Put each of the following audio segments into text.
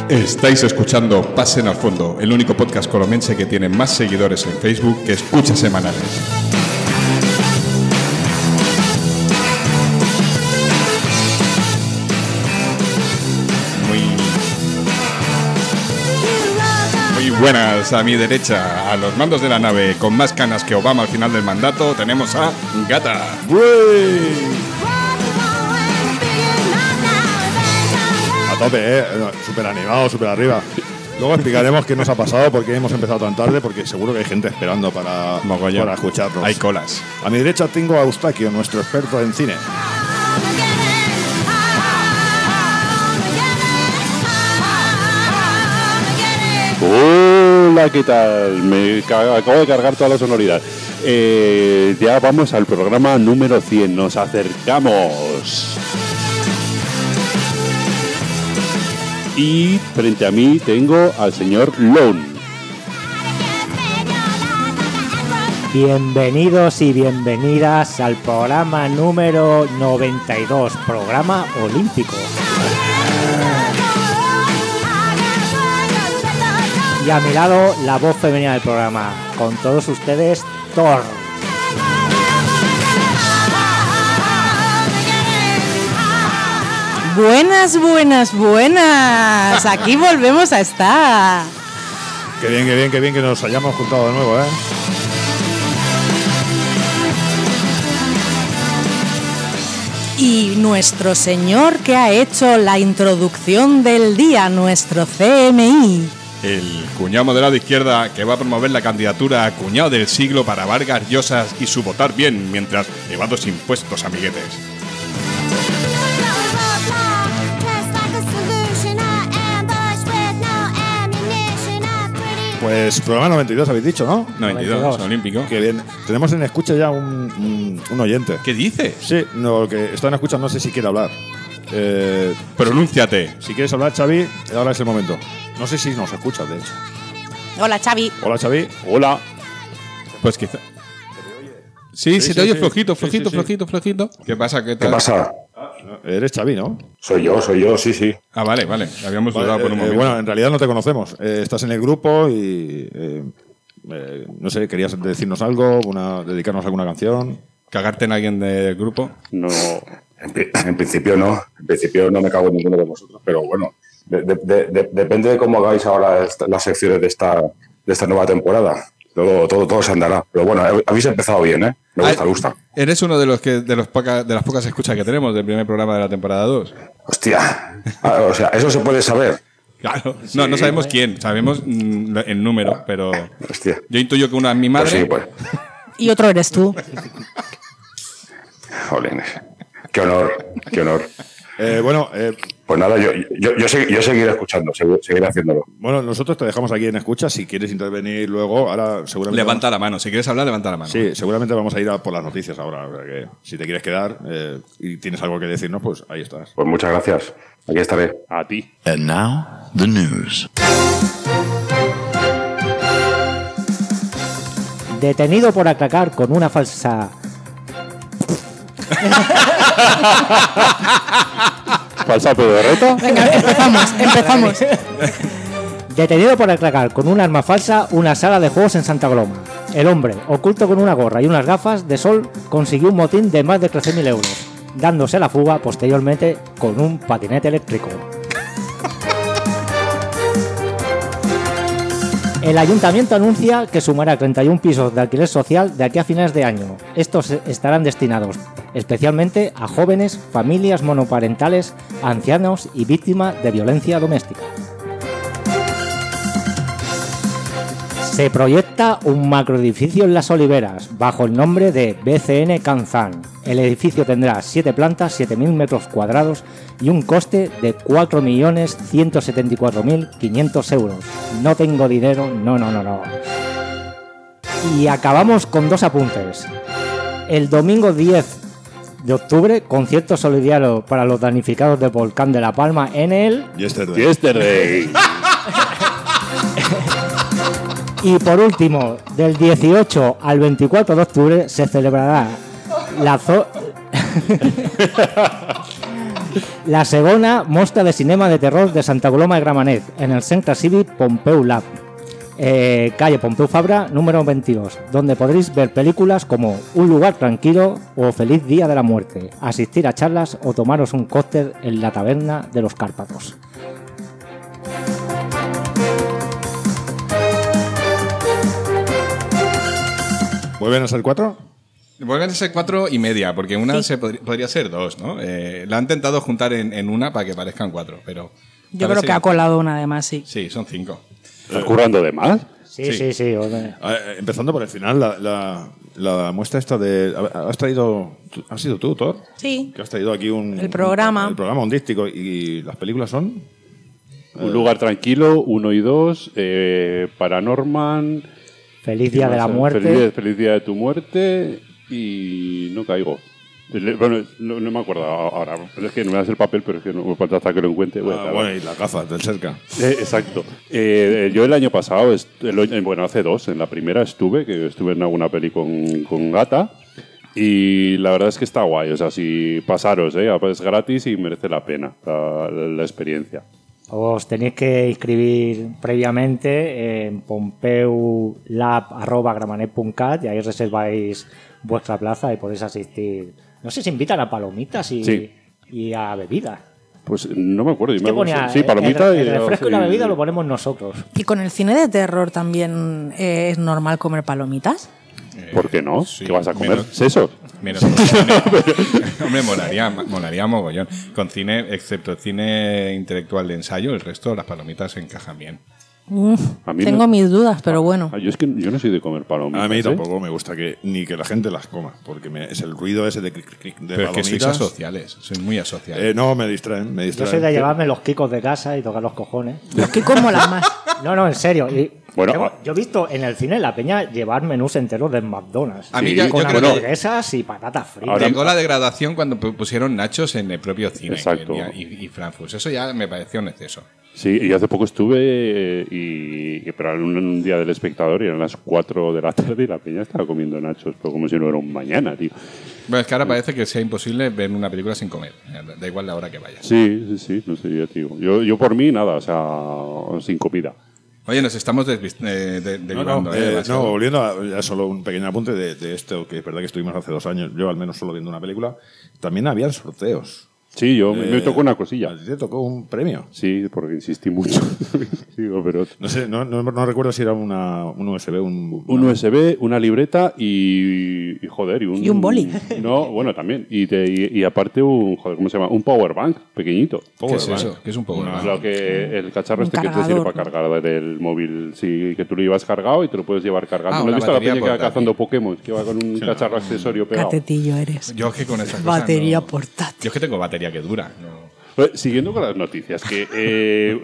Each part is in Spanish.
Estáis escuchando Pasen al Fondo, el único podcast colomense que tiene más seguidores en Facebook que escuchas semanales. Muy buenas. A mi derecha, a los mandos de la nave, con más canas que Obama al final del mandato, tenemos a Gata. ¡Uy! A tope, súper animado, súper arriba. Luego explicaremos qué nos ha pasado, por qué hemos empezado tan tarde, porque seguro que hay gente esperando para escucharnos. Hay colas. A mi derecha tengo a Eustaquio, nuestro experto en cine. Hola, ¿qué tal? Me acabo de cargar toda la sonoridad. Ya vamos al programa número 100. Nos acercamos. Y frente a mí tengo al señor Lone. Bienvenidos y bienvenidas al programa número 92, programa olímpico. Y a mi lado, la voz femenina del programa. Con todos ustedes, Thor. Buenas, buenas, buenas. Aquí volvemos a estar. Qué bien que nos hayamos juntado de nuevo, ¿eh? Y nuestro señor que ha hecho la introducción del día, nuestro CMI. El cuñado moderado de izquierda que va a promover la candidatura a cuñado del siglo para Vargas Llosas y su votar bien mientras evados impuestos, amiguetes. Pues programa 92 habéis dicho, ¿no? 92, olímpico. Qué bien. Tenemos en escucha ya un oyente. ¿Qué dice? Sí, no, que está en escucha, no sé si quiere hablar. Pronúnciate. Si quieres hablar, Xavi, ahora es el momento. No sé si nos escuchas, de hecho. Hola, Xavi. Hola, Xavi. Hola. Pues quizá. Sí, se te oye sí. flojito. Sí. ¿Qué pasa? ¿Qué pasa? Eres Xavi, ¿no? Soy yo, sí. Ah, vale. Habíamos dudado por un momento. Bueno, en realidad no te conocemos. Estás en el grupo y... no sé, ¿querías decirnos algo? ¿Dedicarnos a alguna canción? ¿Cagarte en alguien del grupo? No. En principio no. En principio no me cago en ninguno de vosotros. Pero bueno, depende de cómo hagáis ahora las secciones de esta nueva temporada. Todo se andará. Pero bueno, habéis empezado bien, ¿eh? Me gusta. Eres uno de las pocas escuchas que tenemos del primer programa de la temporada 2. Hostia. O sea, eso se puede saber. Claro. No sabemos quién. Sabemos el número, pero... Hostia. Yo intuyo que una es mi madre. Pues. Y otro eres tú. Jolines. Qué honor. Pues nada, yo seguiré escuchando, seguiré haciéndolo. Bueno, nosotros te dejamos aquí en escucha. Si quieres intervenir luego, ahora seguramente... Levanta la mano. Si quieres hablar, levanta la mano. Sí, seguramente vamos a ir a por las noticias ahora. O sea que si te quieres quedar y tienes algo que decirnos, pues ahí estás. Pues muchas gracias. Aquí estaré. A ti. And now, the news. Detenido por atracar con una falsa... ¿Falsa pedorreta? Venga, empezamos. Detenido por atracar con un arma falsa una sala de juegos en Santa Coloma. El hombre, oculto con una gorra y unas gafas de sol, consiguió un motín de más de 13.000 euros, dándose a la fuga posteriormente con un patinete eléctrico. El ayuntamiento anuncia que sumará 31 pisos de alquiler social de aquí a finales de año. Estos estarán destinados especialmente a jóvenes, familias monoparentales, ancianos y víctimas de violencia doméstica. Se proyecta un macroedificio en Las Oliveras bajo el nombre de BCN Canzán. El edificio tendrá 7 plantas, 7.000 metros cuadrados y un coste de 4.174.500 euros. No tengo dinero, no. Y acabamos con 2 apuntes. El domingo 10 de octubre, concierto solidario para los damnificados del volcán de La Palma en el... Yesterday. Y por último, del 18 al 24 de octubre se celebrará La segona mostra de cinema de terror de Santa Coloma de Gramenet, en el Centre Cívic Pompeu Lab, calle Pompeu Fabra, número 22, donde podréis ver películas como Un lugar tranquilo o Feliz Día de la Muerte, asistir a charlas o tomaros un cóctel en la taberna de los Cárpatos. ¿Vuelven a ser 4? Vuelven a ser 4,5, porque una podría ser 2, ¿no? La han intentado juntar en una para que parezcan 4, pero... Yo creo que ha colado una además, sí. Sí, son 5. ¿Estás currando de más? Sí. Empezando por el final, la muestra esta de... ¿Has traído... ¿Has sido tú, Thor? Sí. Que has traído aquí el programa. El programa, un dístico. ¿Y las películas son? Un lugar tranquilo, 1 y 2, Paranorman... Feliz Día de la Muerte. Feliz Día de tu Muerte y no caigo. Bueno, no me acuerdo ahora. Es que no me das el papel, pero es que no me falta hasta que lo encuentre. Bueno, y las gafas del cerca. Exacto. Yo el año pasado, hace 2, en la primera estuve en alguna peli con Gata. Y la verdad es que está guay. O sea, si pasaros, es gratis y merece la pena la experiencia. Os tenéis que inscribir previamente en pompeulab@gramenet.cat y ahí reserváis vuestra plaza y podéis asistir. No sé si invitan a palomitas y a bebidas. Pues no me acuerdo. Sí, palomitas el refresco y la bebida lo ponemos nosotros. ¿Y con el cine de terror también es normal comer palomitas? ¿Por qué no? Sí, ¿Qué vas a comer? menos- ¿Sesos? Menos Hombre, molaría mogollón. Con cine, excepto el cine intelectual de ensayo, el resto las palomitas encajan bien. A mí Tengo mis dudas, pero bueno. Yo es que yo no soy de comer palomitas. A mí tampoco me gusta ni que la gente las coma, porque es el ruido ese de clic, clic, de Pero es que sois palomitas. asociales, sois muy asociales. No, me distraen. Yo soy de llevarme los kikos de casa y tocar los cojones. Los que como las más. No, en serio. Bueno, yo he visto en el cine La Peña llevar menús enteros de McDonald's. A mí Sí, yo con creo que hamburguesas y patatas fritas. Ahora- llegó la degradación cuando pusieron nachos en el propio cine. Exacto. Y Frankfurt. Eso ya me pareció un exceso. Sí, y hace poco estuve, pero era un día del espectador y eran las 4 de la tarde y la peña estaba comiendo nachos, pero como si no era un mañana, tío. Bueno, es que ahora parece que sea imposible ver una película sin comer. Da igual la hora que vayas. Sí, no sé, yo, tío. Yo por mí, nada, o sea, sin comida. Oye, nos estamos derivando. demasiado. volviendo a ya solo un pequeño apunte de esto, que es verdad que estuvimos hace 2 años, yo al menos solo viendo una película, también había sorteos. Sí, me tocó una cosilla. ¿A ti te tocó un premio? Sí, porque insistí mucho. Digo, pero... No sé, no recuerdo si era un USB, Un USB, una libreta y joder, Y un boli. No, bueno, también. Y aparte ¿cómo se llama? Un power bank pequeñito. ¿Qué es eso? ¿Qué es un poco Lo que el cacharro Un este que te sirve cargador. para cargar del móvil, sí, que tú lo llevas cargado y te lo puedes llevar cargando. ¿No una has visto a la batería peña que va portátil. cazando Pokémon? Que va con un cacharro accesorio pegado. Catetillo eres. Yo es que con esas cosas Batería no- portátil. Yo es que tengo batería que dura. No. Siguiendo con las noticias, que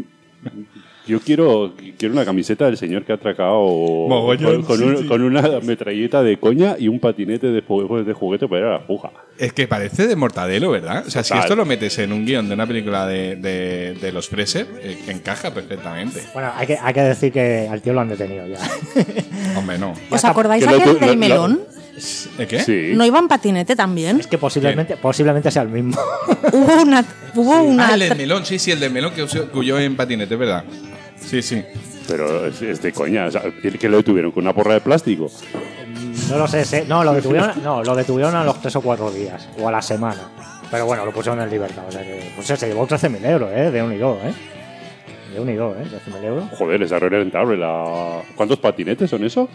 yo quiero una camiseta del señor que ha atracado Mogollón, con una metralleta de coña y un patinete de juguete para ir a la puja. Es que parece de Mortadelo, ¿verdad? O sea, si Total. esto lo metes en un guión de una película de los Freser, encaja perfectamente. Bueno, hay que decir que al tío lo han detenido ya. Hombre, no. ¿Os acordáis que lo- aquel lo- del lo- melón? ¿Eh, qué? Sí. ¿No iba en patinete también? Es que posiblemente sea el mismo. Hubo una Ah, el del melón, sí, el del melón que huyó en patinete, ¿verdad? Sí. Pero es de coña. O sea, que lo detuvieron con una porra de plástico. No lo sé. No, lo detuvieron a los 3 o 4 días. O a la semana. Pero bueno, lo pusieron en libertad. O sea que pues se llevó 13.000 euros, de unido, De unido, 13.000 euros. Joder, esa re rentable. ¿Cuántos patinetes son eso?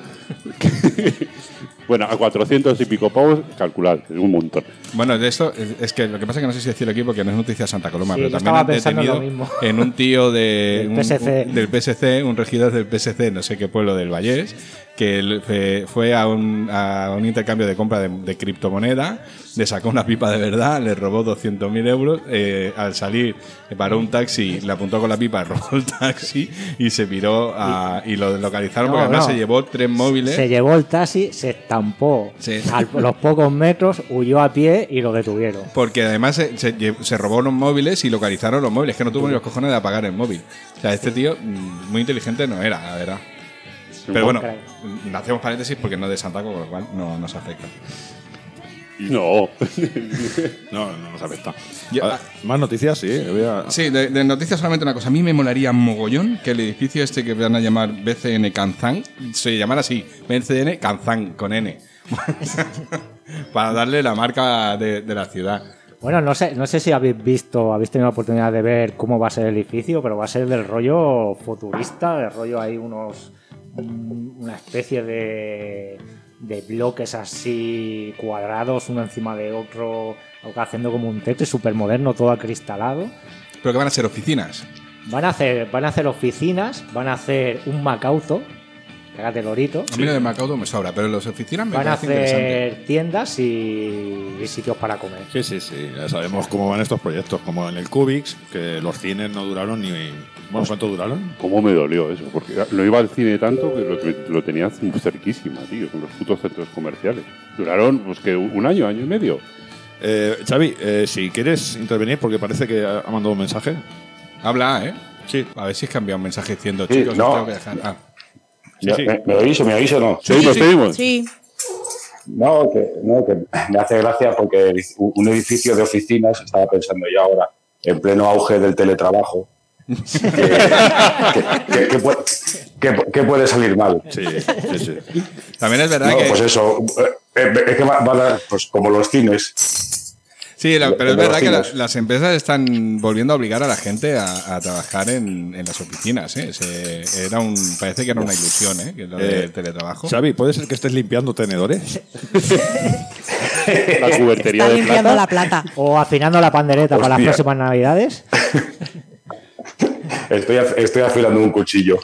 Bueno, a 400 y pico pavos, calculad, es un montón. Bueno, de esto es que lo que pasa es que no sé si decirlo aquí porque no es noticia de Santa Coloma, Sí, pero yo también estaba han pensando detenido lo mismo. en un tío Del PSC. del PSC, un regidor del PSC, no sé qué pueblo del Vallés, que fue a un intercambio de compra de criptomoneda, le sacó una pipa de verdad, le robó 200.000 euros, al salir paró un taxi, le apuntó con la pipa, robó el taxi y se piró y lo localizaron porque además se llevó 3 móviles. Se llevó el taxi, se estampó Sí. a los pocos metros, huyó a pie y lo detuvieron. Porque además se robó unos móviles y localizaron los móviles, que no tuvo ni los cojones de apagar el móvil. O sea, este tío muy inteligente no era, la verdad. Pero bueno, hacemos paréntesis porque no es de Santaco, con lo cual no nos afecta. No. No nos afecta. ¿Más noticias? Sí. Sí, de noticias solamente una cosa. A mí me molaría mogollón que el edificio este que van a llamar BCN Canzán se llamara así, BCN Canzán, con N. Para darle la marca de la ciudad. Bueno, no sé si habéis tenido la oportunidad de ver cómo va a ser el edificio, pero va a ser del rollo futurista, del rollo hay una especie de bloques así cuadrados, uno encima de otro, haciendo como un techo súper moderno, todo acristalado. ¿Pero que van a ser oficinas? Van a hacer oficinas, van a hacer un Macauto, cágate lorito. A mí lo de Macauto me sobra, pero las oficinas me van a parece hacer interesante. tiendas y sitios para comer. Sí. Ya sabemos cómo van estos proyectos, como en el Cubix, que los cines no duraron ni... Bueno, ¿cuánto duraron? ¿Cómo me dolió eso? Porque no iba al cine tanto que lo tenía cerquísima, tío, con los putos centros comerciales. Duraron, pues que un año y medio. Xavi, si quieres intervenir, porque parece que ha mandado un mensaje. Habla, ¿eh? Sí. A ver si es que ha enviado un mensaje diciendo, Sí, chicos, no. os tengo que dejar. Ah. Sí. ¿Me oís o no? Seguimos. Sí. No, que me hace gracia porque un edificio de oficinas, estaba pensando yo ahora, en pleno auge del teletrabajo, ¿qué puede salir mal? Sí. También es verdad No, que... pues eso, es que van a, pues como los cines. Sí, pero es de verdad que los cines. las empresas están volviendo a obligar a la gente a trabajar en las oficinas, ¿eh? Parece que era una ilusión, ¿eh? Que lo del teletrabajo. Xavi, ¿puede ser que estés limpiando tenedores? La cubertería Está de limpiando plata. la plata. O afinando la pandereta para las Hostia. próximas navidades. Estoy afilando un cuchillo.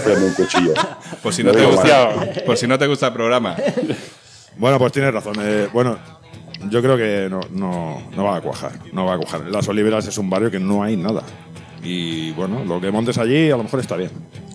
Por si no Lo te digo gusta, por si no te gusta el programa. Bueno, pues tienes razón. Yo creo que no va a cuajar. No va a cuajar. Las Oliveras es un barrio que no hay nada. Y bueno, lo que montes allí a lo mejor está bien.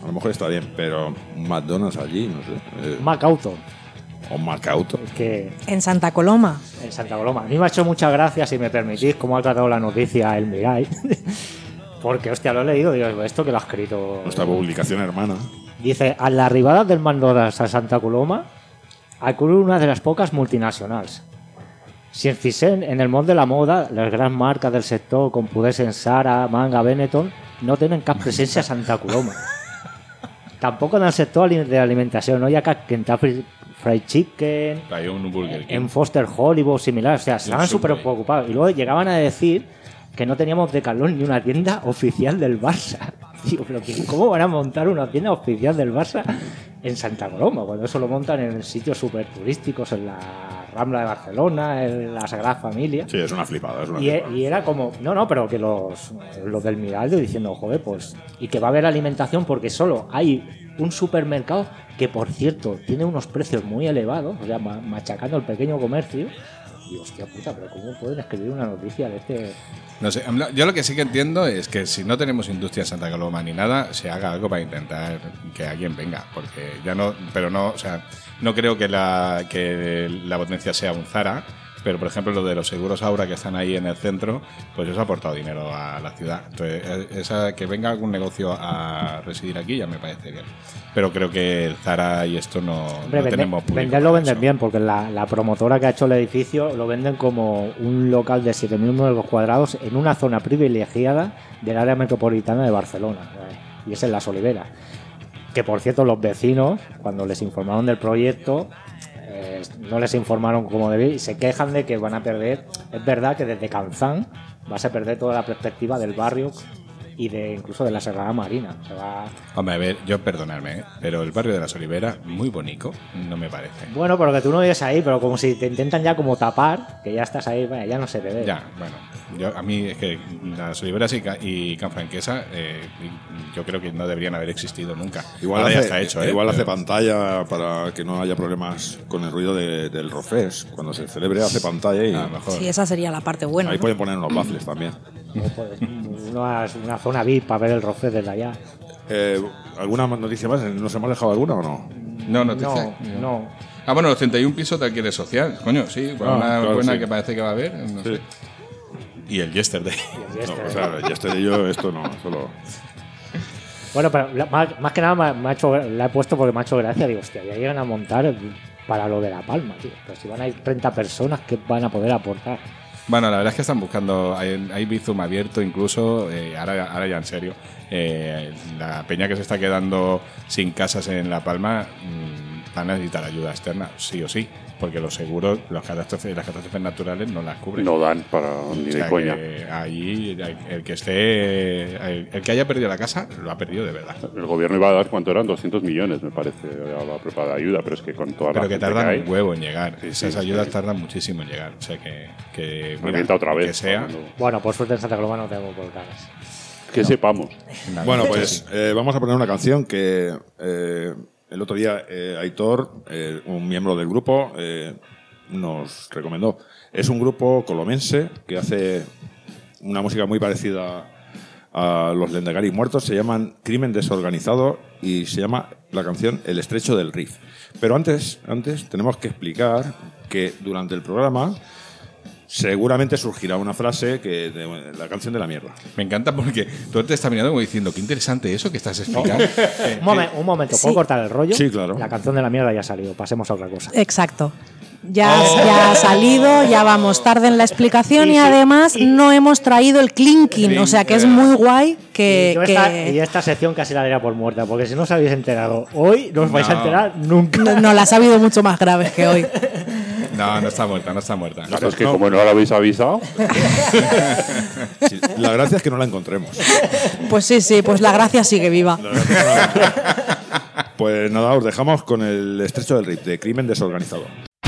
Pero un McDonald's allí, no sé. Macauto. O un Macauto. Que En Santa Coloma. en Santa Coloma. A mí me ha hecho muchas gracias, si me permitís, cómo ha tratado la noticia el Mirai. Porque, hostia, lo he leído, digo, esto que lo ha escrito. Nuestra publicación hermana. Dice, a la arribada del McDonald's a Santa Coloma acude una de las pocas multinacionals. Si en Thyssen, en el món de la moda, las grandes marcas del sector, com poder ser Zara, Manga, Benetton, no tenen cap presència a Santa Coloma. Tampoc en el sector de alimentació, no hi ha cap Kentucky Fried Chicken, Hay un Burger King. en Foster Hollywood, similar. O sea, estaban súper Subway. preocupados. Y luego llegaban a decir que no teníamos Decathlon ni una tienda oficial del Barça. Digo, pero ¿cómo van a montar una tienda oficial del Barça en Santa Coloma? Cuando eso lo montan en sitios súper turísticos, en la Rambla de Barcelona, en la Sagrada Familia. Sí, es una flipada. Y era como, no, pero que los del Miraldo diciendo, joder, pues, y que va a haber alimentación porque solo hay un supermercado que, por cierto, tiene unos precios muy elevados, o sea, machacando el pequeño comercio. Y hostia puta, pero ¿cómo pueden escribir una noticia de este? No sé, yo lo que sí que entiendo es que si no tenemos industria en Santa Coloma ni nada, se haga algo para intentar que alguien venga, porque ya no, pero no, o sea, no creo que la potencia sea un Zara, pero por ejemplo lo de los seguros Aura que están ahí en el centro, pues eso ha aportado dinero a la ciudad. Entonces, que venga algún negocio a residir aquí ya me parece bien. Pero creo que el Zara y esto no, Hombre, no tenemos público venderlo para venden eso. bien, porque la promotora que ha hecho el edificio lo venden como un local de 7.000 metros cuadrados en una zona privilegiada del área metropolitana de Barcelona, y es en Las Oliveras. Que por cierto, los vecinos, cuando les informaron del proyecto, no les informaron como debía y se quejan de que van a perder. Es verdad que desde Canzán vas a perder toda la perspectiva del barrio y incluso de la Sagrada Marina. Se va... Hombre, a ver, yo perdonadme, pero el barrio de Las Oliveras, muy bonito, no me parece. Bueno, pero que tú no vives ahí, pero como si te intentan ya como tapar, que ya estás ahí, bueno, ya no se te ve. Ya, bueno, a mí es que Las Oliveras y Canfranquesa yo creo que no deberían haber existido nunca. Igual Ahora ya hace, está hecho, igual hace Pero- pantalla para que no haya problemas con el ruido del Rofes. Cuando se celebre hace pantalla y A lo mejor. Sí, esa sería la parte buena. ahí ¿no? pueden poner unos baffles también. Pues, una zona VIP para ver el Rofes desde allá. ¿Alguna noticia más? ¿Nos hemos dejado alguna o no? No, noticia. No. Ah, bueno, los 31 pisos de alquiler social. Coño, sí, una claro, buena sí. que parece que va a haber. No Sí. sé. Y el Yesterday. No, o sea, ya estoy yo, esto no, solo... Bueno, pero más que nada la he puesto porque me ha hecho gracia. Digo, hostia, ya llegan a montar para lo de La Palma, tío. Pero si van a ir 30 personas, ¿qué van a poder aportar? Bueno, la verdad es que están buscando, hay Bizum abierto incluso, ahora ya en serio, la peña que se está quedando sin casas en La Palma van a necesitar ayuda externa, sí o sí, porque los seguros, las catástrofes naturales no las cubren. No dan para ni de coña. Ahí el que haya perdido la casa lo ha perdido de verdad. El gobierno iba a dar, ¿cuánto eran? 200 millones, me parece, a la preparada ayuda, pero es que con toda la Pero que gente tardan hay, un huevo en llegar. Esas sí, ayudas sí. tardan muchísimo en llegar. O sea que Revienta otra vez. que sea. Bueno, por suerte en Santa Coloma no tengo volcanes. Que sepamos. Nada, Bueno, sí, pues sí. vamos a poner una canción que el otro día Aitor, un miembro del grupo, nos recomendó. Es un grupo colomense que hace una música muy parecida a los Lendegaris Muertos. Se llaman Crimen Desorganizado y se llama la canción El Estrecho del Rif. Pero antes tenemos que explicar que durante el programa seguramente surgirá una frase de la canción de la mierda. Me encanta porque tú te estás mirando como diciendo, qué interesante eso que estás explicando. Un momento, ¿puedo Sí. cortar el rollo? Sí, claro. La canción de la mierda ya ha salido, pasemos a otra cosa. Exacto. Ya ha salido, ya vamos tarde en la explicación y además no hemos traído el clinking, o sea que es muy guay que... Y esta sección casi la daría por muerta, porque si no os habéis enterado hoy, no os vais a enterar nunca. No las ha habido mucho más graves que hoy. No está muerta, no está muerta. Claro, es que como no lo habéis avisado, Sí, la gracia es que no la encontremos. Pues sí, pues la gracia sigue viva. Pues nada, os dejamos con El Estrecho del Rif, de Crimen Desorganizado.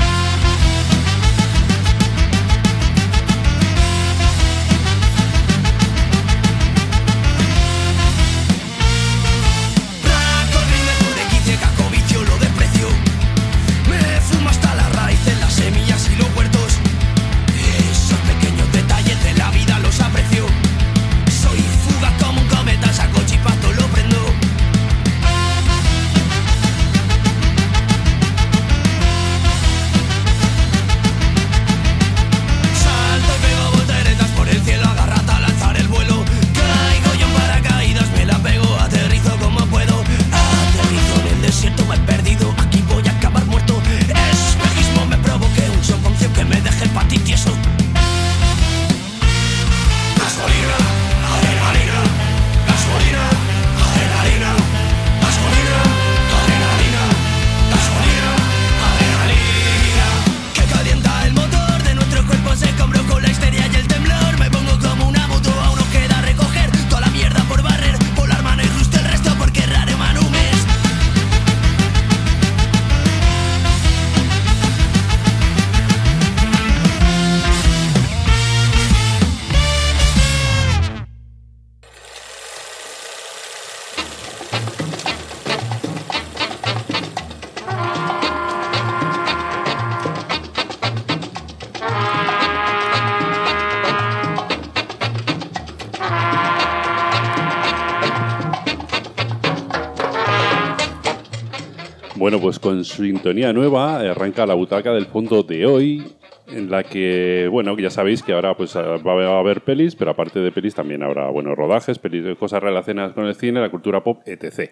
Bueno, pues con su sintonía nueva arranca la butaca del fondo de hoy, en la que, bueno, ya sabéis que ahora pues va a haber pelis, pero aparte de pelis también habrá, bueno, rodajes, pelis, cosas relacionadas con el cine, la cultura pop, etc.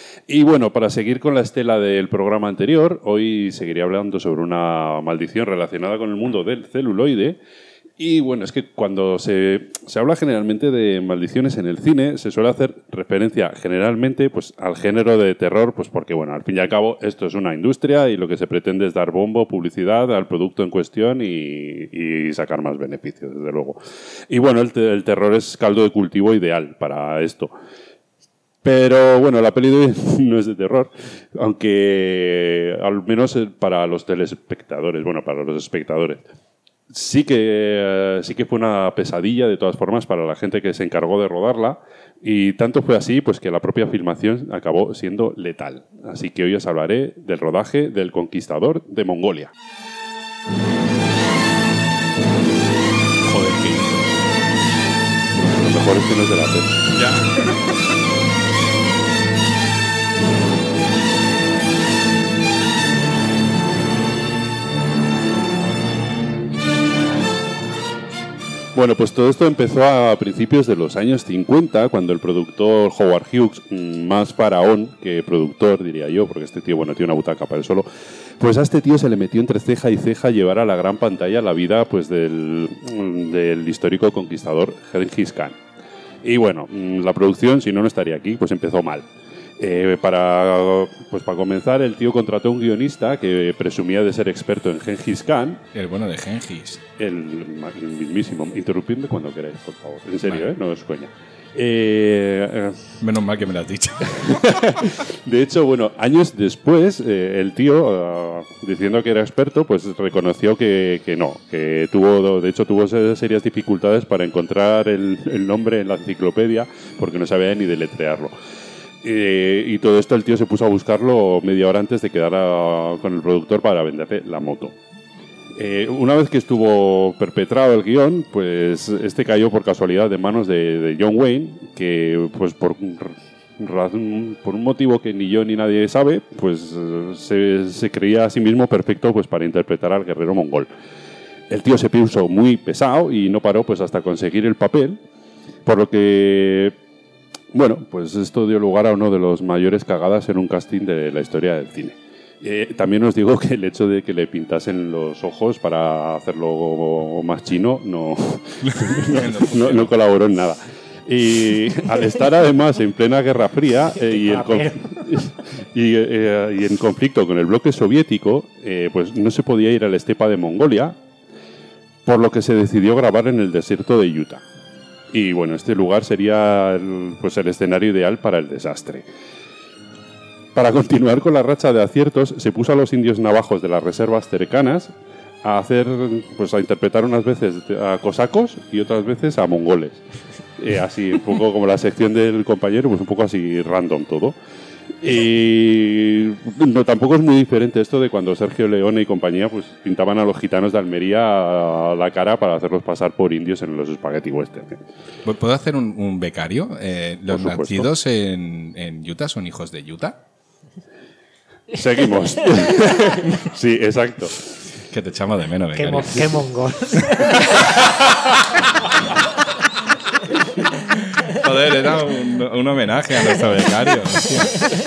Y bueno, para seguir con la estela del programa anterior, hoy seguiré hablando sobre una maldición relacionada con el mundo del celuloide. Y bueno, es que cuando se habla generalmente de maldiciones en el cine, se suele hacer referencia generalmente pues, al género de terror, pues porque bueno, al fin y al cabo esto es una industria y lo que se pretende es dar bombo, publicidad al producto en cuestión y sacar más beneficios, desde luego. Y bueno, el terror es caldo de cultivo ideal para esto. Pero bueno, la peli de hoy no es de terror, aunque al menos para los telespectadores, bueno, para los espectadores. Sí que fue una pesadilla, de todas formas, para la gente que se encargó de rodarla. Y tanto fue así pues que la propia filmación acabó siendo letal. Así que hoy os hablaré del rodaje del Conquistador de Mongolia. Joder, qué... Lo mejor es que no es de la peli. Ya. Bueno, pues todo esto empezó a principios de los años 50, cuando el productor Howard Hughes, más faraón que productor, diría yo, porque este tío, bueno, tiene una butaca para él solo, pues a este tío se le metió entre ceja y ceja llevar a la gran pantalla la vida pues del histórico conquistador Gengis Khan. Y bueno, la producción, si no, no estaría aquí, pues empezó mal. Para comenzar, el tío contrató a un guionista que presumía de ser experto en Gengis Khan. El bueno de Gengis. El mismísimo. Interrumpidme cuando queráis, por favor. En serio, vale. No os coña. Menos mal que me lo has dicho. De hecho, bueno, años después, el tío, diciendo que era experto, pues reconoció que no, que tuvo serias dificultades para encontrar el nombre en la enciclopedia porque no sabía ni deletrearlo. Y todo esto el tío se puso a buscarlo media hora antes de quedar con el productor para venderle la moto. Una vez que estuvo perpetrado el guión, pues este cayó por casualidad de manos de John Wayne, que pues por un motivo que ni yo ni nadie sabe, pues se creía a sí mismo perfecto pues para interpretar al guerrero mongol. El tío se puso muy pesado y no paró pues hasta conseguir el papel, por lo que... Bueno, pues esto dio lugar a uno de los mayores cagadas en un casting de la historia del cine. También os digo que el hecho de que le pintasen los ojos para hacerlo más chino no colaboró en nada. Y al estar además en plena Guerra Fría y en conflicto con el bloque soviético, pues no se podía ir a la estepa de Mongolia, por lo que se decidió grabar en el desierto de Utah. Y bueno, este lugar sería el escenario ideal para el desastre. Para continuar con la racha de aciertos, se puso a los indios navajos de las reservas cercanas a interpretar unas veces a cosacos y otras veces a mongoles. Así, un poco como la sección del compañero, pues un poco así random todo. Y no, tampoco es muy diferente esto de cuando Sergio Leone y compañía pues pintaban a los gitanos de Almería a la cara para hacerlos pasar por indios en los spaghetti western. ¿Puedo hacer un becario? ¿Los Por supuesto. nacidos en Utah son hijos de Utah? Seguimos. Sí, exacto. Que te echamos de menos, Qué, becario. qué mongol. Joder, era un homenaje a nuestro becario. Hostia.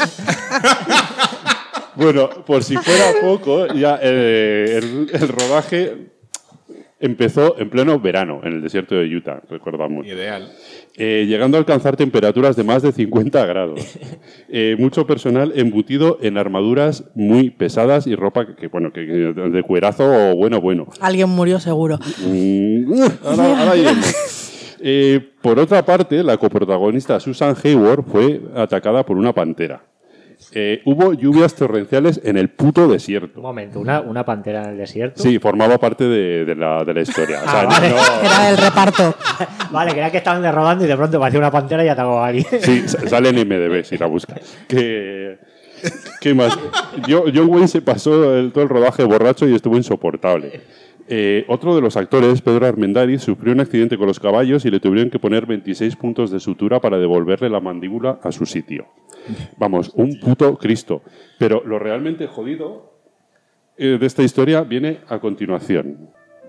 Bueno, por si fuera poco, ya el rodaje empezó en pleno verano en el desierto de Utah, recordamos. Ideal. Llegando a alcanzar temperaturas de más de 50 grados. Mucho personal embutido en armaduras muy pesadas y ropa que de cuerazo bueno. Alguien murió seguro. Ahora iremos. Por otra parte, la coprotagonista Susan Hayward fue atacada por una pantera. Hubo lluvias torrenciales en el puto desierto. Un momento, ¿una pantera en el desierto? Sí, formaba parte de la historia. O sea, vale. Era del reparto. Vale, creía que estaban derrobando y de pronto apareció una pantera y atacó a alguien. Sí, sale en IMDb si la buscas. ¿Qué más? John Wayne se pasó todo el rodaje borracho y estuvo insoportable. Otro de los actores, Pedro Armendáriz, sufrió un accidente con los caballos y le tuvieron que poner 26 puntos de sutura para devolverle la mandíbula a su sitio. Vamos, un puto Cristo. Pero lo realmente jodido de esta historia viene a continuación.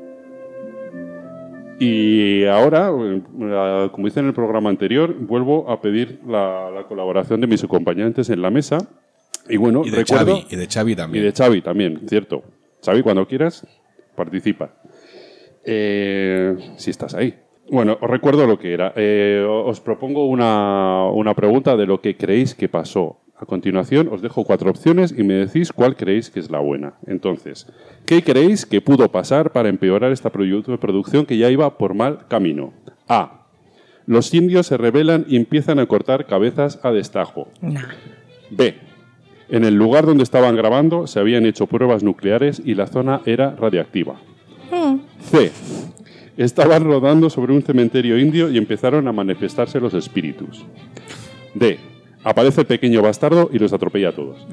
Y ahora, como hice en el programa anterior, vuelvo a pedir la colaboración de mis acompañantes en la mesa. Y bueno, Y de recuerdo... Xavi, y de Xavi también. Y de Xavi también, cierto. Xavi, cuando quieras, participa. Si estás ahí. Bueno, os recuerdo lo que era. Os propongo una pregunta de lo que creéis que pasó. A continuación, os dejo 4 opciones y me decís cuál creéis que es la buena. Entonces, ¿qué creéis que pudo pasar para empeorar esta producción que ya iba por mal camino? A. Los indios se rebelan y empiezan a cortar cabezas a destajo. Nah. B. En el lugar donde estaban grabando se habían hecho pruebas nucleares y la zona era radiactiva. C. Estaban rodando sobre un cementerio indio y empezaron a manifestarse los espíritus. D. Aparece el pequeño bastardo y los atropella a todos.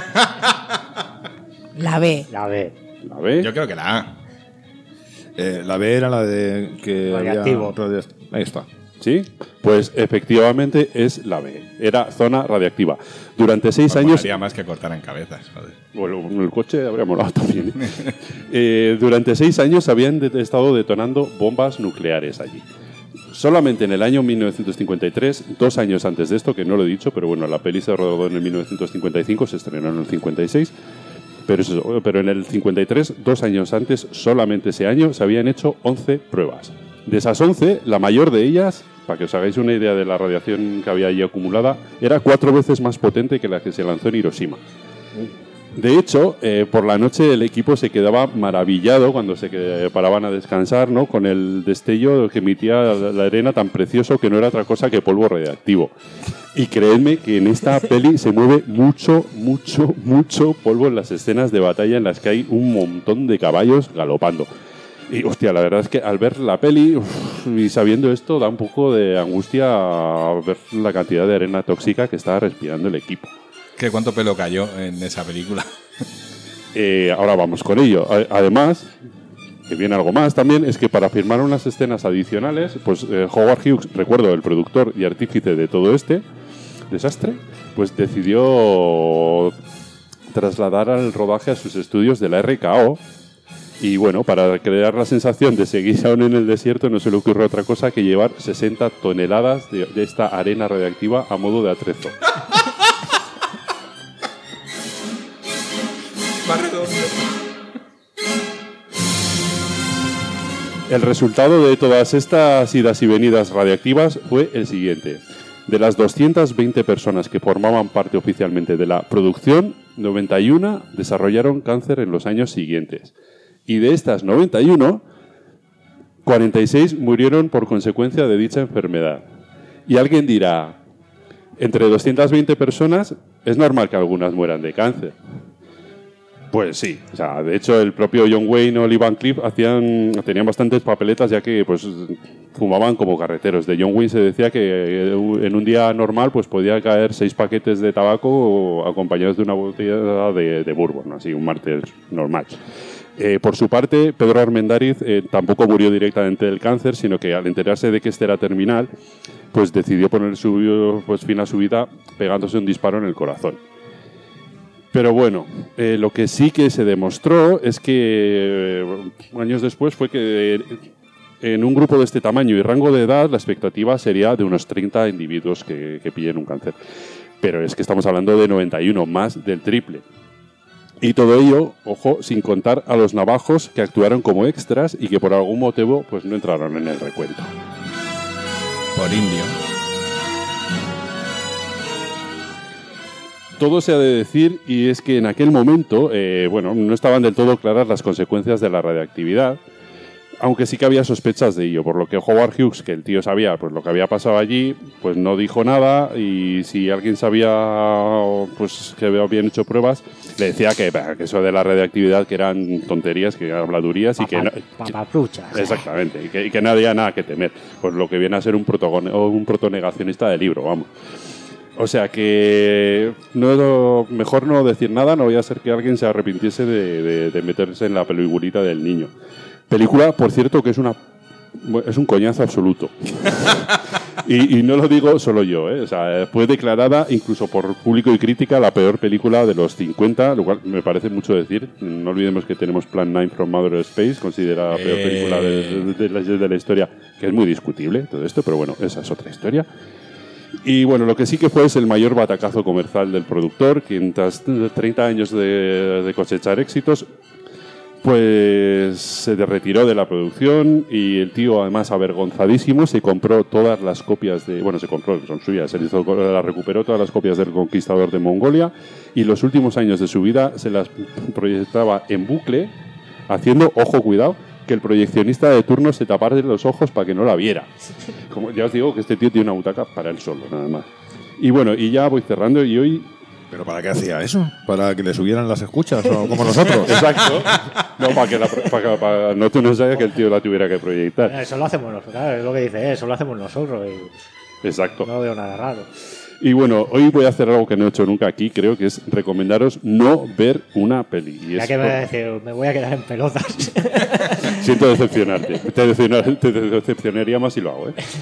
La B. La B. ¿La B? Yo creo que la A. La B era la de que Radiactivo. Ahí está. ¿Sí? Pues efectivamente es la B. Era zona radiactiva. Durante 6 años... Molaría más que cortaran cabezas, joder. Bueno, el coche habría molado también. Durante 6 años habían estado detonando bombas nucleares allí. Solamente en el año 1953, 2 años antes de esto, que no lo he dicho, pero bueno, la peli se rodó en el 1955, se estrenó en el 56, pero en el 53, 2 años antes, solamente ese año, se habían hecho 11 pruebas. De esas 11, la mayor de ellas, para que os hagáis una idea de la radiación que había allí acumulada, era 4 veces más potente que la que se lanzó en Hiroshima. De hecho, por la noche el equipo se quedaba maravillado cuando se paraban a descansar, ¿no? Con el destello que emitía la arena tan precioso que no era otra cosa que polvo radiactivo. Y creedme que en esta peli se mueve mucho polvo en las escenas de batalla en las que hay un montón de caballos galopando. Y hostia, la verdad es que al ver la peli y sabiendo esto da un poco de angustia ver la cantidad de arena tóxica que estaba respirando el equipo. ¿Cuánto pelo cayó en esa película? Ahora vamos con ello. Además, que viene algo más también, es que para firmar unas escenas adicionales, pues Howard Hughes, recuerdo, el productor y artífice de todo este desastre, pues decidió trasladar al rodaje a sus estudios de la RKO. Y bueno, para crear la sensación de seguir aún en el desierto, no se le ocurrió otra cosa que llevar 60 toneladas de esta arena radiactiva a modo de atrezo. El resultado de todas estas idas y venidas radiactivas fue el siguiente. De las 220 personas que formaban parte oficialmente de la producción, 91 desarrollaron cáncer en los años siguientes. Y de estas 91, 46 murieron por consecuencia de dicha enfermedad. Y alguien dirá, entre 220 personas es normal que algunas mueran de cáncer. Pues sí, o sea, de hecho el propio John Wayne o Lee Van Cleef tenían bastantes papeletas ya que pues fumaban como carreteros. De John Wayne se decía que en un día normal pues podía caer 6 paquetes de tabaco acompañados de una botella de bourbon, así un martes normal. Por su parte, Pedro Armendáriz tampoco murió directamente del cáncer, sino que al enterarse de que este era terminal, pues decidió poner fin a su vida pegándose un disparo en el corazón. Pero bueno, lo que sí que se demostró es que años después fue que en un grupo de este tamaño y rango de edad la expectativa sería de unos 30 individuos que pillen un cáncer. Pero es que estamos hablando de 91, más del triple. Y todo ello, ojo, sin contar a los navajos que actuaron como extras y que por algún motivo pues no entraron en el recuento. Por indio. Todo se ha de decir, y es que en aquel momento, no estaban del todo claras las consecuencias de la radiactividad, aunque sí que había sospechas de ello, por lo que Howard Hughes, que el tío sabía pues lo que había pasado allí, pues no dijo nada, y si alguien sabía pues que habían hecho pruebas, le decía que eso de la radiactividad que eran tonterías, que eran habladurías y que no, exactamente, y que no había nada que temer, pues lo que viene a ser un protonegacionista del libro, vamos. O sea que mejor no decir nada, no vaya a ser que alguien se arrepintiese de meterse en la peligurita del niño. Película, por cierto, que es un coñazo absoluto. y no lo digo solo yo, O sea, fue declarada incluso por público y crítica la peor película de los 50, lo cual me parece mucho decir. No olvidemos que tenemos Plan 9 from Outer Space, considerada la peor película de la historia, que es muy discutible todo esto, pero bueno, esa es otra historia. Y bueno, lo que sí que fue es el mayor batacazo comercial del productor, que tras 30 años de cosechar éxitos, pues se retiró de la producción y el tío, además avergonzadísimo, se compró todas las copias son suyas, recuperó todas las copias del Conquistador de Mongolia y los últimos años de su vida se las proyectaba en bucle, haciendo, ojo, cuidado, que el proyeccionista de turno se tapara los ojos para que no la viera. Como ya os digo que este tío tiene una butaca para él solo, nada más. Y bueno, y ya voy cerrando y hoy... ¿Pero para qué hacía eso? ¿Para que le subieran las escuchas o como nosotros? Exacto. No, para no tú no sabes que el tío la tuviera que proyectar. Eso lo hacemos nosotros, claro, es lo que dice, eso lo hacemos nosotros. Exacto. No veo nada raro. Y bueno, hoy voy a hacer algo que no he hecho nunca aquí, creo que es recomendaros no ver una peli. Y ya que me voy a decir, me voy a quedar en pelotas. Siento decepcionarte. Te decepcionaría más si lo hago,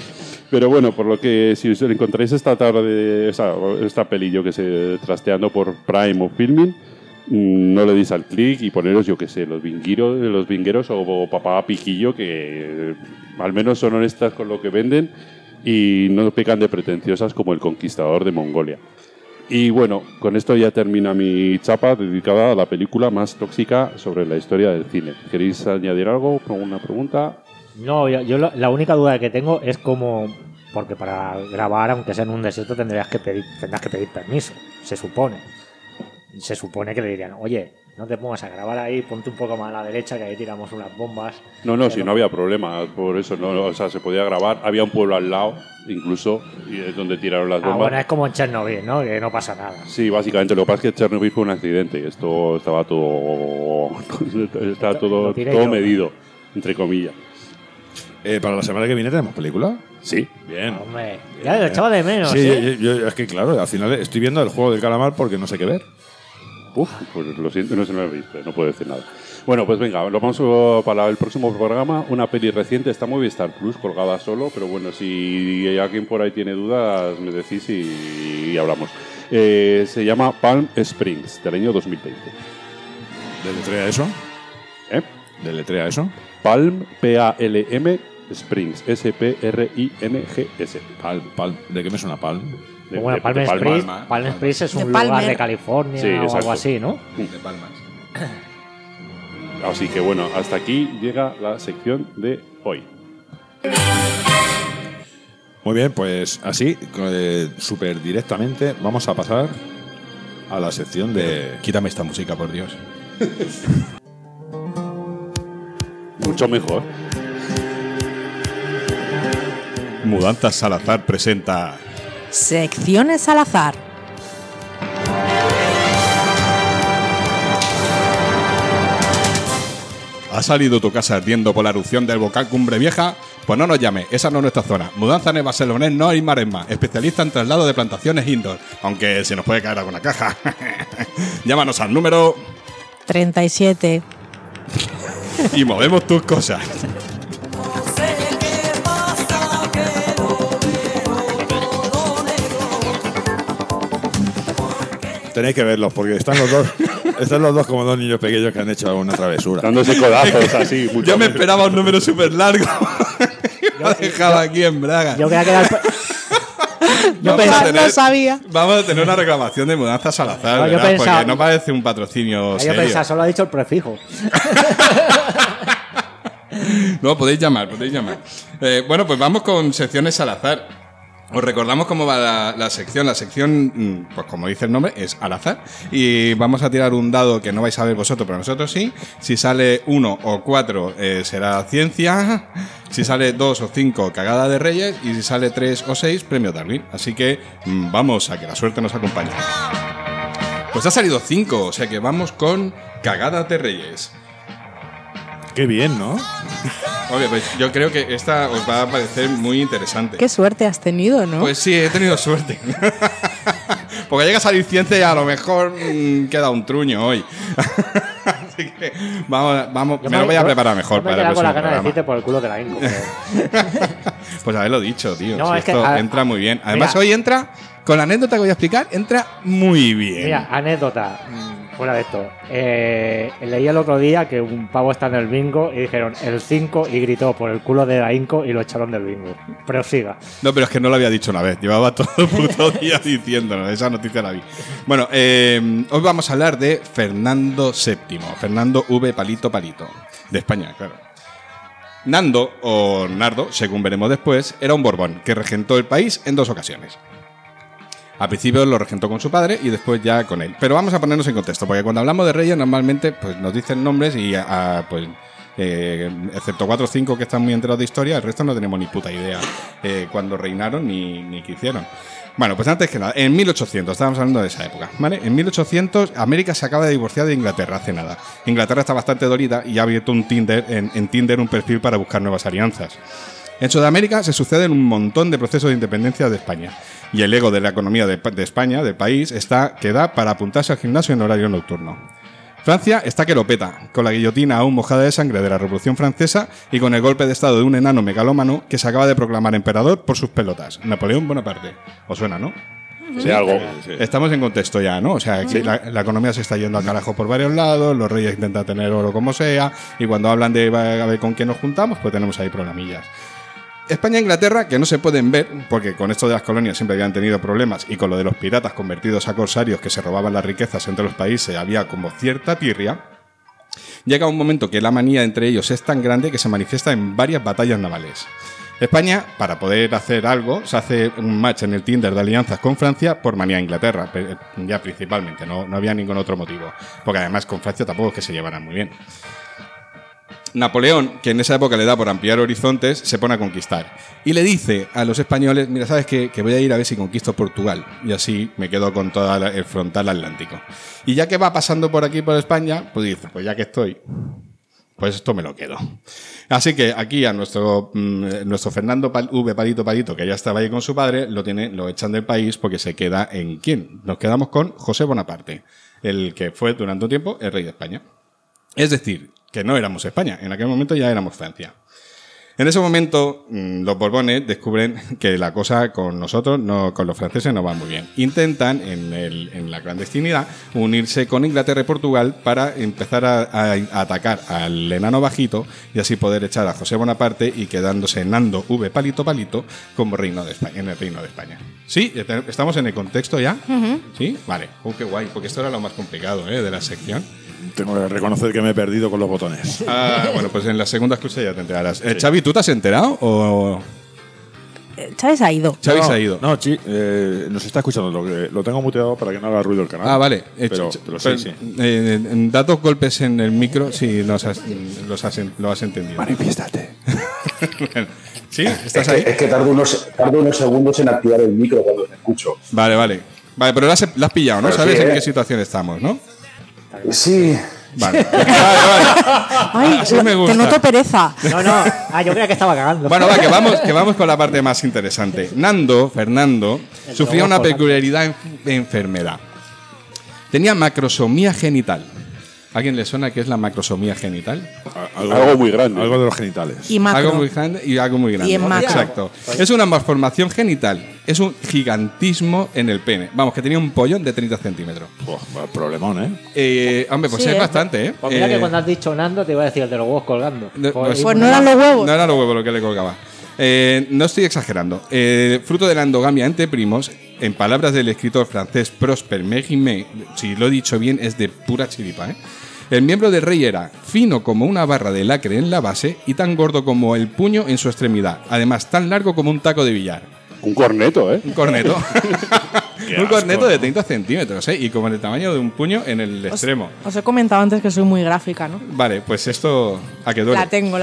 Pero bueno, por lo que si os encontráis esta tarde, esta peli, yo que sé, trasteando por Prime o Filmin, no le deis al clic y poneros, yo que sé, los vingueros o Papá Piquillo, que al menos son honestas con lo que venden y no pecan de pretenciosas como El Conquistador de Mongolia. Y bueno, con esto ya termina mi chapa dedicada a la película más tóxica sobre la historia del cine. ¿Queréis añadir algo? ¿Alguna pregunta? No, yo la única duda que tengo es como... Porque para grabar, aunque sea en un desierto, tendrás que pedir permiso, se supone. Se supone que le dirían, oye, no te pongas a grabar ahí, ponte un poco más a la derecha, que ahí tiramos unas bombas. No, si no había problema, por eso no, o sea, se podía grabar. Había un pueblo al lado, incluso, y es donde tiraron las bombas. Bueno, es como en Chernobyl, ¿no? Que no pasa nada. Sí, básicamente. Lo que pasa es que Chernobyl fue un accidente. Esto estaba todo medido, entre comillas. ¿Para la semana que viene tenemos película? Sí. Bien. Hombre, ya lo echaba de menos, Sí, ¿eh? yo es que claro, al final estoy viendo el juego del calamar porque no sé qué ver. Pues lo siento, no se me lo he visto, no puedo decir nada. Bueno, pues venga, lo vamos para el próximo programa. Una peli reciente, está en Movistar Plus, colgada solo, pero bueno, si alguien por ahí tiene dudas, me decís y hablamos. Se llama Palm Springs, del año 2020. ¿Deletrea eso? ¿Deletrea eso? Palm, P-A-L-M, Springs, S-P-R-I-N-G-S. Palm. ¿De qué me suena Palm? Bueno, Palm Springs es un lugar de California o algo así, ¿no? De Palmas. Así que bueno, hasta aquí llega la sección de hoy. Muy bien, pues así, súper directamente, vamos a pasar a la sección de... Quítame esta música, por Dios. Mucho mejor. Mudanzas Salazar presenta... Secciones al azar. ¿Ha salido tu casa ardiendo por la erupción del volcán Cumbre Vieja? Pues no nos llame, esa no es nuestra zona. Mudanza Nueva Barcelonés no hay maresma. Especialista en traslado de plantaciones indoor. Aunque se nos puede caer alguna caja. Llámanos al número 37. y movemos tus cosas. Tenéis que verlos porque están los dos como dos niños pequeños que han hecho una travesura. Dándose codazos así. Yo me esperaba un número súper largo. Lo dejaba aquí en Braga. Yo creía que era No sabía. Vamos a tener una reclamación de Mudanza Salazar, No, yo ¿verdad? pensaba- Porque no parece un patrocinio Yo serio. pensaba, solo ha dicho el prefijo. No, podéis llamar. Bueno, pues vamos con secciones Salazar. Os recordamos cómo va la sección. La sección, pues como dice el nombre, es al azar. Y vamos a tirar un dado que no vais a ver vosotros, pero nosotros sí. Si sale 1 o 4, será ciencia. Si sale 2 o 5, cagada de Reyes. Y si sale 3 o 6, premio Darwin. Así que vamos a que la suerte nos acompañe. Pues ha salido 5, o sea que vamos con cagada de Reyes. Qué bien, ¿no? Oye, pues yo creo que esta os va a parecer muy interesante. Qué suerte has tenido, ¿no? Pues sí, he tenido suerte. Porque llega a salir ciencia y a lo mejor queda un truño hoy. Así que vamos, me lo voy a preparar mejor me para el con la próximo gana de programa. decirte por el culo que la hinco. Pues haberlo dicho, tío. No, Si es que, esto a- entra muy bien. Además, mira. hoy entra, con la anécdota que voy a explicar, entra muy bien. Mira, anécdota, fuera de esto. Leí el otro día que un pavo está en el bingo y dijeron el 5 y gritó por el culo de la Inco y lo echaron del bingo. Pero siga. No, pero es que no lo había dicho una vez. Llevaba todo el puto día diciéndolo. Esa noticia la vi. Bueno, hoy vamos a hablar de Fernando VII. Fernando V. Palito Palito. De España, claro. Nando, o Nardo, según veremos después, era un Borbón que regentó el país en 2 ocasiones. Al principio lo regentó con su padre y después ya con él. Pero vamos a ponernos en contexto, porque cuando hablamos de reyes normalmente pues, nos dicen nombres y pues, excepto 4 o 5 que están muy enterados de historia, el resto no tenemos ni puta idea cuándo reinaron ni qué hicieron. Bueno, pues antes que nada, en 1800, estábamos hablando de esa época, ¿vale? En 1800, América se acaba de divorciar de Inglaterra hace nada. Inglaterra está bastante dolida y ha abierto un Tinder, en Tinder un perfil para buscar nuevas alianzas. En Sudamérica se suceden un montón de procesos de independencia de España. Y el ego de la economía de España, del país, que da para apuntarse al gimnasio en horario nocturno. Francia está que lo peta, con la guillotina aún mojada de sangre de la Revolución Francesa y con el golpe de estado de un enano megalómano que se acaba de proclamar emperador por sus pelotas, Napoleón Bonaparte. ¿Os suena, no? Sí, algo. Estamos en contexto ya, ¿no? O sea, que la economía se está yendo al carajo por varios lados, los reyes intentan tener oro como sea, y cuando hablan de a ver con quién nos juntamos, pues tenemos ahí problemillas. España e Inglaterra, que no se pueden ver, porque con esto de las colonias siempre habían tenido problemas, y con lo de los piratas convertidos a corsarios que se robaban las riquezas entre los países, había como cierta tirria. Llega un momento que la manía entre ellos es tan grande que se manifiesta en varias batallas navales. España, para poder hacer algo, se hace un match en el Tinder de alianzas con Francia por manía a Inglaterra, ya principalmente, no había ningún otro motivo, porque además con Francia tampoco es que se llevaran muy bien. Napoleón, que en esa época le da por ampliar horizontes, se pone a conquistar. Y le dice a los españoles, mira, ¿sabes qué? Que voy a ir a ver si conquisto Portugal. Y así me quedo con todo el frontal atlántico. Y ya que va pasando por aquí, por España, pues dice, pues ya que estoy, pues esto me lo quedo. Así que aquí a nuestro Fernando V. Palito, que ya estaba ahí con su padre, lo echan del país porque se queda en ¿quién? Nos quedamos con José Bonaparte, el que fue durante un tiempo el rey de España. Es decir, que no éramos España, en aquel momento ya éramos Francia. En ese momento, los Borbones descubren que la cosa con nosotros, con los franceses, no va muy bien. Intentan, en la clandestinidad, unirse con Inglaterra y Portugal para empezar a atacar al enano bajito y así poder echar a José Bonaparte y quedándose Nando V. Palito como reino de España, en el reino de España. ¿Sí? ¿Estamos en el contexto ya? ¿Sí? Vale. Qué guay, porque esto era lo más complicado de la sección. Tengo que reconocer que me he perdido con los botones. Bueno, pues en la segunda excusa ya te enterarás. Xavi, ¿tú te has enterado o...? Chávez ha ido. Xavi se ha ido. No, nos está escuchando. Lo tengo muteado para que no haga ruido el canal. Vale. Pero sí. Da dos golpes en el micro si lo has entendido. Manifiéstate. Bueno, ¿sí? ¿Estás ahí? Es que tardo unos segundos en activar el micro cuando te escucho. Vale, pero lo has pillado, ¿no? Pero ¿Sabes sí, en qué situación estamos, no? Sí. Vale. Ay, Así me gusta. te noto pereza. No. Yo creía que estaba cagando. Bueno, que vamos con la parte más interesante. Fernando, sufría una peculiaridad de enfermedad. Tenía macrosomía genital. ¿A quién le suena qué es la macrosomía genital? Algo muy grande. Algo de los genitales. Y macro. Algo muy grande y algo muy grande. Y en macro. Exacto. Es una malformación genital. Es un gigantismo en el pene. Vamos, que tenía un pollón de 30 centímetros. Problemón, Hombre, pues Sí, es bastante, ¿eh? Pues mira que cuando has dicho Nando te iba a decir el de los huevos colgando. Pues no eran los huevos. No eran los huevos lo que le colgaba. No estoy exagerando. Fruto de la endogamia entre primos, en palabras del escritor francés Prosper Mérimée, si lo he dicho bien, es de pura chiripa, ¿eh? El miembro del rey era fino como una barra de lacre en la base y tan gordo como el puño en su extremidad. Además, tan largo como un taco de billar. Un corneto, ¿eh? Un corneto. Un corneto de 30 centímetros, ¿eh? Y como el tamaño de un puño en el extremo. Os he comentado antes que soy muy gráfica, ¿no? Vale, pues esto a que duele. La tengo.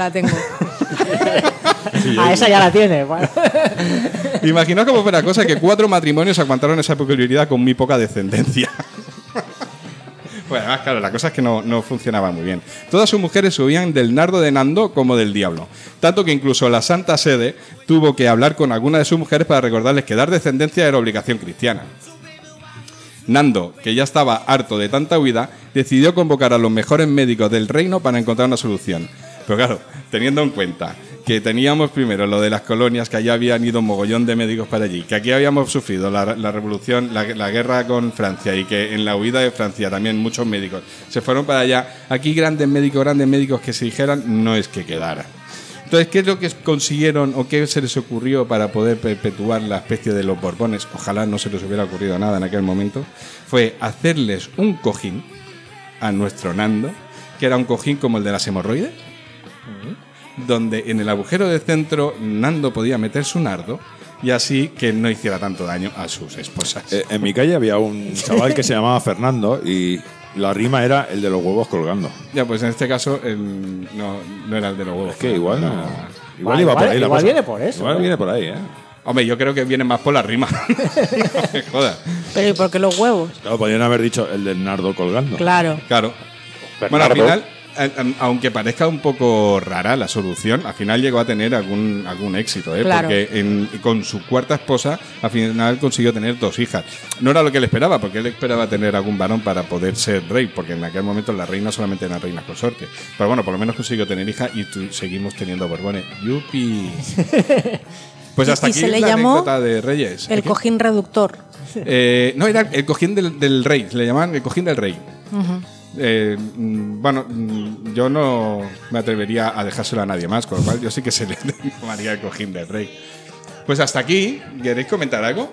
Esa ya la tiene. Bueno. Imaginaos cómo fue la cosa que 4 matrimonios aguantaron esa peculiaridad con muy poca descendencia. Bueno, además, claro, la cosa es que no funcionaba muy bien. Todas sus mujeres subían del nardo de Nando como del diablo. Tanto que incluso la Santa Sede tuvo que hablar con alguna de sus mujeres para recordarles que dar descendencia era obligación cristiana. Nando, que ya estaba harto de tanta huida, decidió convocar a los mejores médicos del reino para encontrar una solución. Pero claro, teniendo en cuenta que teníamos primero lo de las colonias, que allá habían ido un mogollón de médicos para allí, que aquí habíamos sufrido la revolución, la guerra con Francia y que en la huida de Francia también muchos médicos se fueron para allá. Aquí grandes médicos que se dijeran no es que quedara. Entonces, ¿qué es lo que consiguieron o qué se les ocurrió para poder perpetuar la especie de los Borbones? Ojalá no se les hubiera ocurrido nada en aquel momento. Fue hacerles un cojín a nuestro Nando, que era un cojín como el de las hemorroides, donde en el agujero del centro Nando podía meter su nardo y así que no hiciera tanto daño a sus esposas. En mi calle había un chaval que se llamaba Fernando y la rima era el de los huevos colgando. Ya, pues en este caso no era el de los huevos. Es que igual Igual iba por ahí la igual cosa. viene por eso. Igual viene por ahí, Hombre, yo creo que viene más por la rima. Joder. Pero ¿y por qué los huevos? Claro, podrían haber dicho el del nardo colgando. Claro. Claro. Bueno, al final aunque parezca un poco rara la solución, al final llegó a tener algún éxito, ¿eh? Claro. Porque con su cuarta esposa, al final consiguió tener 2 hijas. No era lo que él esperaba, porque él esperaba tener algún varón para poder ser rey, porque en aquel momento las reinas solamente eran reinas consortes. Pero bueno, por lo menos consiguió tener hijas y seguimos teniendo Borbones. ¡Yupi! Pues hasta Y aquí se le la llamó anécdota de Reyes. El cojín reductor. No, era el cojín del rey, le llamaban el cojín del rey. Yo no me atrevería a dejárselo a nadie más, con lo cual yo sí que se le llamaría el cojín del rey. Pues hasta aquí, ¿queréis comentar algo?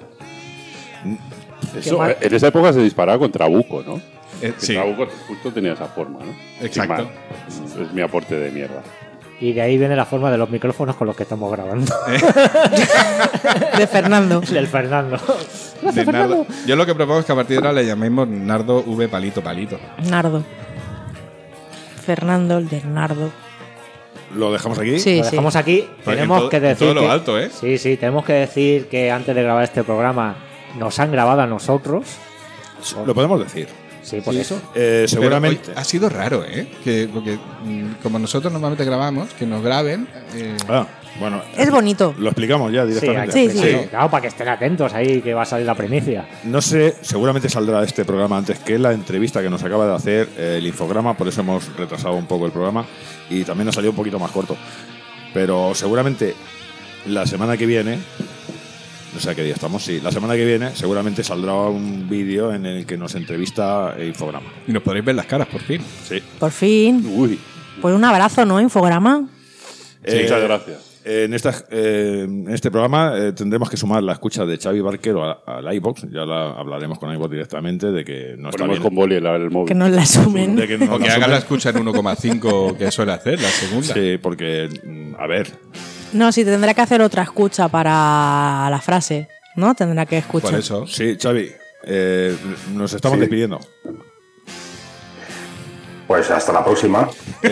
Eso, en esa época se disparaba con trabuco, ¿no? Sí, Trabuco justo tenía esa forma, ¿no? exacto. Sin más. Es mi aporte de mierda. Y de ahí viene la forma de los micrófonos con los que estamos grabando. De Fernando. Del Fernando. De Nardo. Yo lo que propongo es que a partir de ahora le llamemos Nardo V palito palito. Nardo. Fernando, el de Nardo. ¿Lo dejamos aquí? Sí, Lo sí. dejamos aquí. Pues Tenemos que en decir. todo lo que- alto, ¿eh? Sí, tenemos que decir que antes de grabar este programa nos han grabado a nosotros. Lo podemos decir. Sí, por eso. Seguramente. Pero hoy ha sido raro, ¿eh? Porque como nosotros normalmente grabamos, que nos graben. Bueno. Es bonito. Lo explicamos ya Sí, directamente. Sí, sí. Claro, para que estén atentos ahí que va a salir la primicia. No sé, seguramente saldrá este programa antes que la entrevista que nos acaba de hacer el infograma, por eso hemos retrasado un poco el programa y también nos salió un poquito más corto. Pero seguramente la semana que viene, no sé a qué día estamos, sí, la semana que viene seguramente saldrá un vídeo en el que nos entrevista el infograma. Y nos podréis ver las caras, por fin. Sí. Por fin. Uy, Pues un abrazo, ¿no? Infograma. sí, muchas gracias. En este programa tendremos que sumar la escucha de Xavi Barquero al iVoox. Ya hablaremos con iVoox directamente de que no está Ponemos bien. con boli el móvil. Que nos la sumen. De que no O que la haga la sumen. escucha en 1,5 que suele hacer, la segunda. Sí, porque, a ver, No, sí, tendrá que hacer otra escucha para la frase, ¿no? Tendrá que escuchar. Por eso. sí, Xavi, nos estamos Sí. despidiendo. Pues hasta la próxima.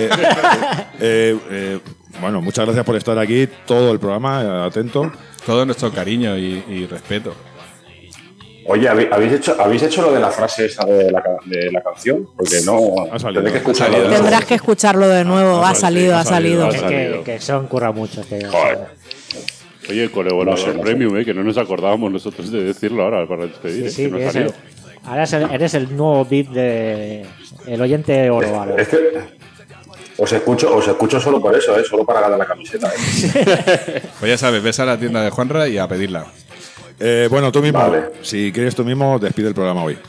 Bueno, muchas gracias por estar aquí, todo el programa, atento. Todo nuestro cariño y respeto. Oye, ¿habéis hecho lo de la frase esa de la canción? Porque no. Ha salido. Tendré que escucharlo de nuevo. Tendrás que escucharlo de nuevo. Ha salido, ha salido. ha Es salido. que se han currado mucho. Joder. Oye, el colaborador No sé, no sé. premium, que no nos acordábamos nosotros de decirlo ahora para despedir. Sí, que no que ha es salido. ahora eres el nuevo VIP de el oyente oro. ahora. Es que os escucho solo por eso, solo para ganar la camiseta. Pues ya sabes, ves a la tienda de Juanra y a pedirla. Bueno, tú mismo, Vale. si quieres tú mismo, despide el programa hoy.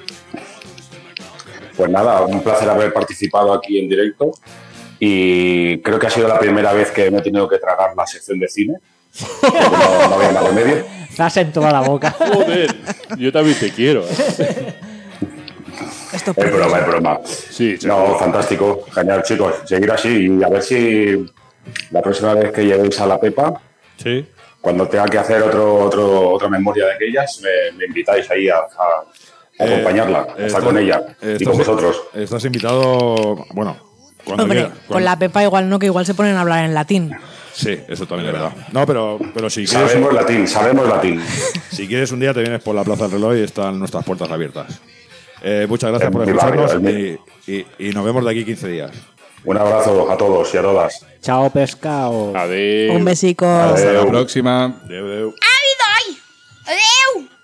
Pues nada, un placer haber participado aquí en directo y creo que ha sido la primera vez que me he tenido que tragar la sección de cine. Porque no había más remedio. Estás en toda la boca. Joder, yo también te quiero. Esto Es broma. Sí, No, fantástico, genial, chicos. Seguir así y a ver si la próxima vez que lleguéis a la Pepa, Sí. cuando tenga que hacer otra memoria de aquellas, me invitáis ahí a acompañarla, a estar con ella y con vosotros. Estás invitado, bueno, cuando Hombre, quieras. con la Pepa igual no, que igual se ponen a hablar en latín. Sí, eso también es verdad. No, pero si quieres, Sabemos latín. si quieres un día te vienes por la Plaza del Reloj y están nuestras puertas abiertas. Muchas gracias por mi barrio, escucharnos y nos vemos de aquí 15 días. Un abrazo a todos y a todas. Chao, pescado. Adiós. Un besico. Hasta la Adeu. próxima. Adeu, adeu.